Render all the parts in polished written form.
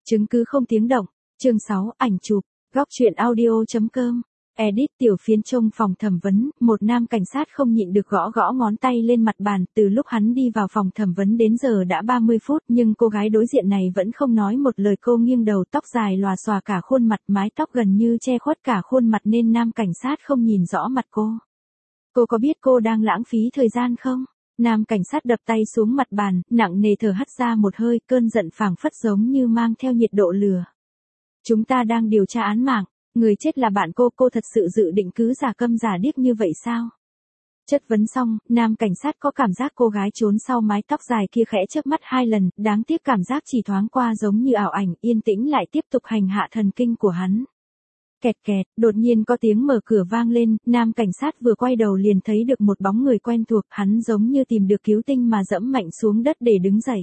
Chứng cứ không tiếng động. Chương 6, ảnh chụp. Góc truyện audio.com. Edit tiểu phiến trong phòng thẩm vấn, một nam cảnh sát không nhịn được gõ gõ ngón tay lên mặt bàn, từ lúc hắn đi vào phòng thẩm vấn đến giờ đã 30 phút nhưng cô gái đối diện này vẫn không nói một lời. Cô nghiêng đầu, tóc dài lòa xòa cả khuôn mặt, mái tóc gần như che khuất cả khuôn mặt nên nam cảnh sát không nhìn rõ mặt cô. Cô có biết cô đang lãng phí thời gian không? Nam cảnh sát đập tay xuống mặt bàn, nặng nề thở hắt ra một hơi, cơn giận phảng phất giống như mang theo nhiệt độ lửa. Chúng ta đang điều tra án mạng, người chết là bạn cô thật sự dự định cứ giả câm giả điếc như vậy sao? Chất vấn xong, nam cảnh sát có cảm giác cô gái trốn sau mái tóc dài kia khẽ chớp mắt 2 lần, đáng tiếc cảm giác chỉ thoáng qua giống như ảo ảnh, yên tĩnh lại tiếp tục hành hạ thần kinh của hắn. Kẹt kẹt, đột nhiên có tiếng mở cửa vang lên, nam cảnh sát vừa quay đầu liền thấy được một bóng người quen thuộc, hắn giống như tìm được cứu tinh mà dẫm mạnh xuống đất để đứng dậy.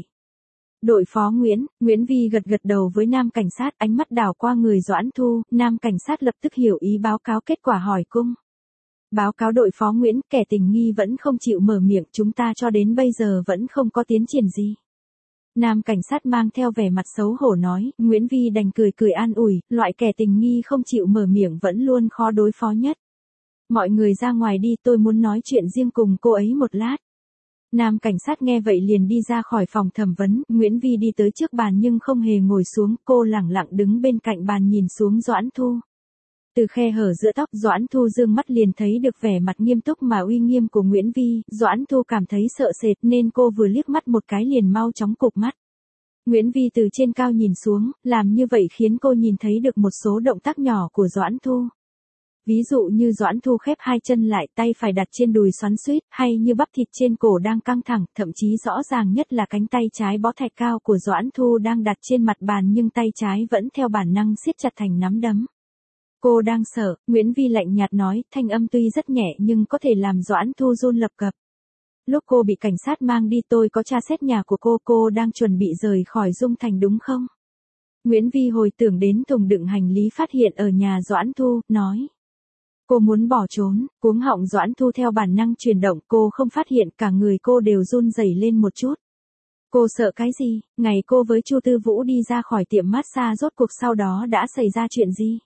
Đội phó Nguyễn Vi gật đầu với nam cảnh sát, ánh mắt đảo qua người Doãn Thu, nam cảnh sát lập tức hiểu ý báo cáo kết quả hỏi cung. Báo cáo đội phó Nguyễn, kẻ tình nghi vẫn không chịu mở miệng, chúng ta cho đến bây giờ vẫn không có tiến triển gì. Nam cảnh sát mang theo vẻ mặt xấu hổ nói, Nguyễn Vi đành cười an ủi, loại kẻ tình nghi không chịu mở miệng vẫn luôn khó đối phó nhất. Mọi người ra ngoài đi, tôi muốn nói chuyện riêng cùng cô ấy một lát. Nam cảnh sát nghe vậy liền đi ra khỏi phòng thẩm vấn, Nguyễn Vi đi tới trước bàn nhưng không hề ngồi xuống, cô lẳng lặng đứng bên cạnh bàn nhìn xuống Doãn Thu. Từ khe hở giữa tóc, Doãn Thu dương mắt liền thấy được vẻ mặt nghiêm túc mà uy nghiêm của Nguyễn Vi, Doãn Thu cảm thấy sợ sệt nên cô vừa liếc mắt một cái liền mau chóng cụp mắt. Nguyễn Vi từ trên cao nhìn xuống, làm như vậy khiến cô nhìn thấy được một số động tác nhỏ của Doãn Thu. Ví dụ như Doãn Thu khép 2 chân lại, tay phải đặt trên đùi xoắn xuýt, hay như bắp thịt trên cổ đang căng thẳng, thậm chí rõ ràng nhất là cánh tay trái bó thạch cao của Doãn Thu đang đặt trên mặt bàn nhưng tay trái vẫn theo bản năng siết chặt thành nắm đấm. Cô đang sợ, Nguyễn Vi lạnh nhạt nói, thanh âm tuy rất nhẹ nhưng có thể làm Doãn Thu run lập cập. Lúc cô bị cảnh sát mang đi tôi có tra xét nhà của cô đang chuẩn bị rời khỏi Dung Thành đúng không? Nguyễn Vi hồi tưởng đến thùng đựng hành lý phát hiện ở nhà Doãn Thu, nói. Cô muốn bỏ trốn, cuống họng Doãn Thu theo bản năng chuyển động, cô không phát hiện, cả người cô đều run rẩy lên một chút. Cô sợ cái gì? Ngày cô với Chu Tư Vũ đi ra khỏi tiệm massage rốt cuộc sau đó đã xảy ra chuyện gì?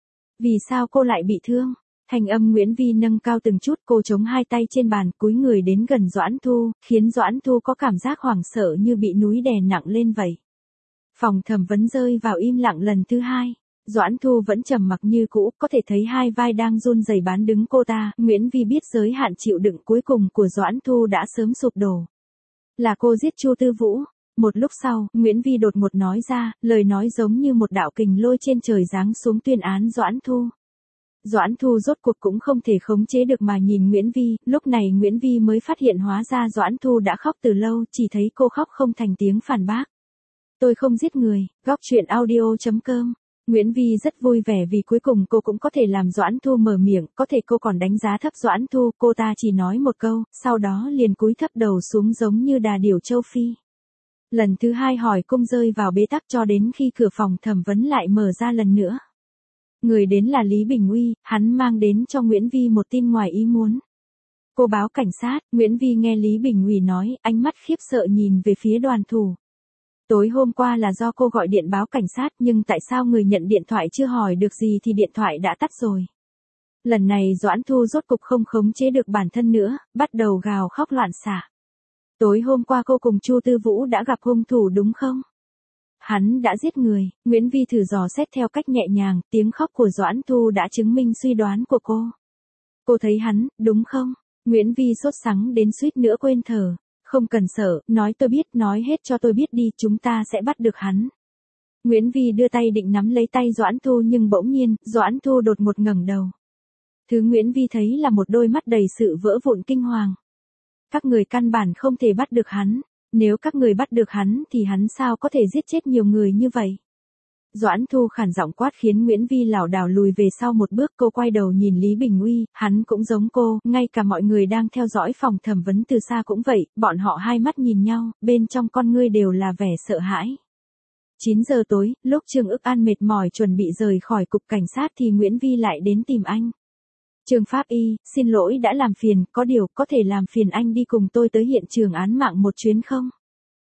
Vì sao cô lại bị thương? Thanh âm Nguyễn Vi nâng cao từng chút, cô chống 2 tay trên bàn, cúi người đến gần Doãn Thu, khiến Doãn Thu có cảm giác hoảng sợ như bị núi đè nặng lên vậy. Phòng thẩm vấn rơi vào im lặng lần thứ 2. Doãn Thu vẫn trầm mặc như cũ, có thể thấy hai vai đang run rẩy bán đứng cô ta. Nguyễn Vi biết giới hạn chịu đựng cuối cùng của Doãn Thu đã sớm sụp đổ. Là cô giết Chu Tư Vũ. Một lúc sau, Nguyễn Vi đột ngột nói ra, lời nói giống như một đạo kình lôi trên trời giáng xuống tuyên án Doãn Thu. Doãn Thu rốt cuộc cũng không thể khống chế được mà nhìn Nguyễn Vi, lúc này Nguyễn Vi mới phát hiện hóa ra Doãn Thu đã khóc từ lâu, chỉ thấy cô khóc không thành tiếng phản bác. Tôi không giết người, góc truyện audio.com. Nguyễn Vi rất vui vẻ vì cuối cùng cô cũng có thể làm Doãn Thu mở miệng, có thể cô còn đánh giá thấp Doãn Thu, cô ta chỉ nói một câu, sau đó liền cúi thấp đầu xuống giống như đà điểu châu Phi. Lần thứ 2 hỏi cung rơi vào bế tắc cho đến khi cửa phòng thẩm vấn lại mở ra lần nữa. Người đến là Lý Bình Uy, hắn mang đến cho Nguyễn Vi một tin ngoài ý muốn. Cô báo cảnh sát, Nguyễn Vi nghe Lý Bình Uy nói, ánh mắt khiếp sợ nhìn về phía đoàn thủ. Tối hôm qua là do cô gọi điện báo cảnh sát nhưng tại sao người nhận điện thoại chưa hỏi được gì thì điện thoại đã tắt rồi. Lần này Doãn Thu rốt cục không khống chế được bản thân nữa, bắt đầu gào khóc loạn xạ. Tối hôm qua cô cùng Chu Tư Vũ đã gặp hung thủ đúng không? Hắn đã giết người, Nguyễn Vi thử dò xét theo cách nhẹ nhàng, tiếng khóc của Doãn Thu đã chứng minh suy đoán của cô. Cô thấy hắn, đúng không? Nguyễn Vi sốt sắng đến suýt nữa quên thở. Không cần sợ, nói tôi biết, nói hết cho tôi biết đi, chúng ta sẽ bắt được hắn. Nguyễn Vi đưa tay định nắm lấy tay Doãn Thu nhưng bỗng nhiên, Doãn Thu đột ngột ngẩng đầu. Thứ Nguyễn Vi thấy là một đôi mắt đầy sự vỡ vụn kinh hoàng. Các người căn bản không thể bắt được hắn, nếu các người bắt được hắn thì hắn sao có thể giết chết nhiều người như vậy? Doãn Thu khản giọng quát khiến Nguyễn Vi lảo đảo lùi về sau một bước, cô quay đầu nhìn Lý Bình Uy, hắn cũng giống cô, ngay cả mọi người đang theo dõi phòng thẩm vấn từ xa cũng vậy, bọn họ hai mắt nhìn nhau, bên trong con ngươi đều là vẻ sợ hãi. 9 giờ tối, lúc Trương Ức An mệt mỏi chuẩn bị rời khỏi cục cảnh sát thì Nguyễn Vi lại đến tìm anh. Trương Pháp Y, xin lỗi đã làm phiền, có điều có thể làm phiền anh đi cùng tôi tới hiện trường án mạng một chuyến không?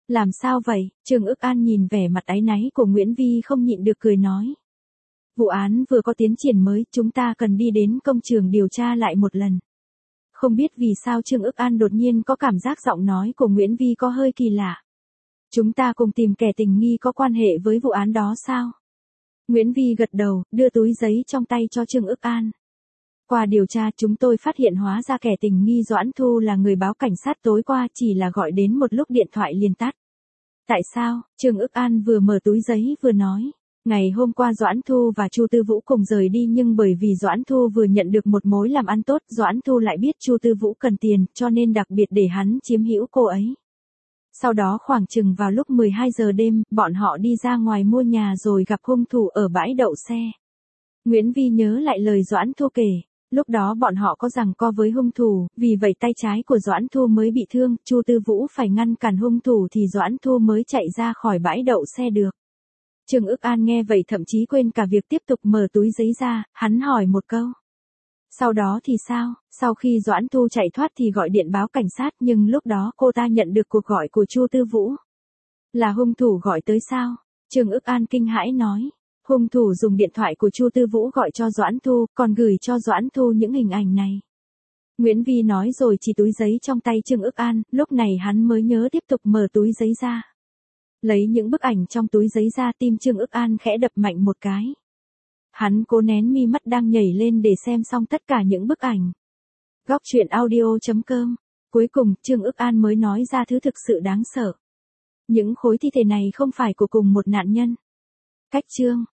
Làm sao vậy? Trương Ức An nhìn vẻ mặt áy náy của Nguyễn Vi không nhịn được cười nói. Vụ án vừa có tiến triển mới, chúng ta cần đi đến công trường điều tra lại một lần. Không biết vì sao Trương Ức An đột nhiên có cảm giác giọng nói của Nguyễn Vi có hơi kỳ lạ. Chúng ta cùng tìm kẻ tình nghi có quan hệ với vụ án đó sao? Nguyễn Vi gật đầu, đưa túi giấy trong tay cho Trương Ức An. Qua điều tra chúng tôi phát hiện hóa ra kẻ tình nghi Doãn Thu là người báo cảnh sát tối qua, chỉ là gọi đến một lúc điện thoại liền tắt. Tại sao? Trương Ức An vừa mở túi giấy vừa nói. Ngày hôm qua Doãn Thu và Chu Tư Vũ cùng rời đi, nhưng bởi vì Doãn Thu vừa nhận được một mối làm ăn tốt, Doãn Thu lại biết Chu Tư Vũ cần tiền, cho nên đặc biệt để hắn chiếm hữu cô ấy. Sau đó khoảng chừng vào lúc 12 giờ đêm, bọn họ đi ra ngoài mua nhà rồi gặp hung thủ ở bãi đậu xe. Nguyễn Vi nhớ lại lời Doãn Thu kể. Lúc đó bọn họ có giằng co với hung thủ, vì vậy tay trái của Doãn Thu mới bị thương, Chu Tư Vũ phải ngăn cản hung thủ thì Doãn Thu mới chạy ra khỏi bãi đậu xe được. Trương Ức An nghe vậy thậm chí quên cả việc tiếp tục mở túi giấy ra, hắn hỏi một câu. Sau đó thì sao? Sau khi Doãn Thu chạy thoát thì gọi điện báo cảnh sát, nhưng lúc đó cô ta nhận được cuộc gọi của Chu Tư Vũ. Là hung thủ gọi tới sao? Trương Ức An kinh hãi nói. Hung thủ dùng điện thoại của Chu Tư Vũ gọi cho Doãn Thu, còn gửi cho Doãn Thu những hình ảnh này. Nguyễn Vi nói rồi chỉ túi giấy trong tay Trương Ức An, lúc này hắn mới nhớ tiếp tục mở túi giấy ra. Lấy những bức ảnh trong túi giấy ra, tim Trương Ức An khẽ đập mạnh một cái. Hắn cố nén mi mắt đang nhảy lên để xem xong tất cả những bức ảnh. Góc truyện audio.com. Cuối cùng, Trương Ức An mới nói ra thứ thực sự đáng sợ. Những khối thi thể này không phải của cùng một nạn nhân. Cách chương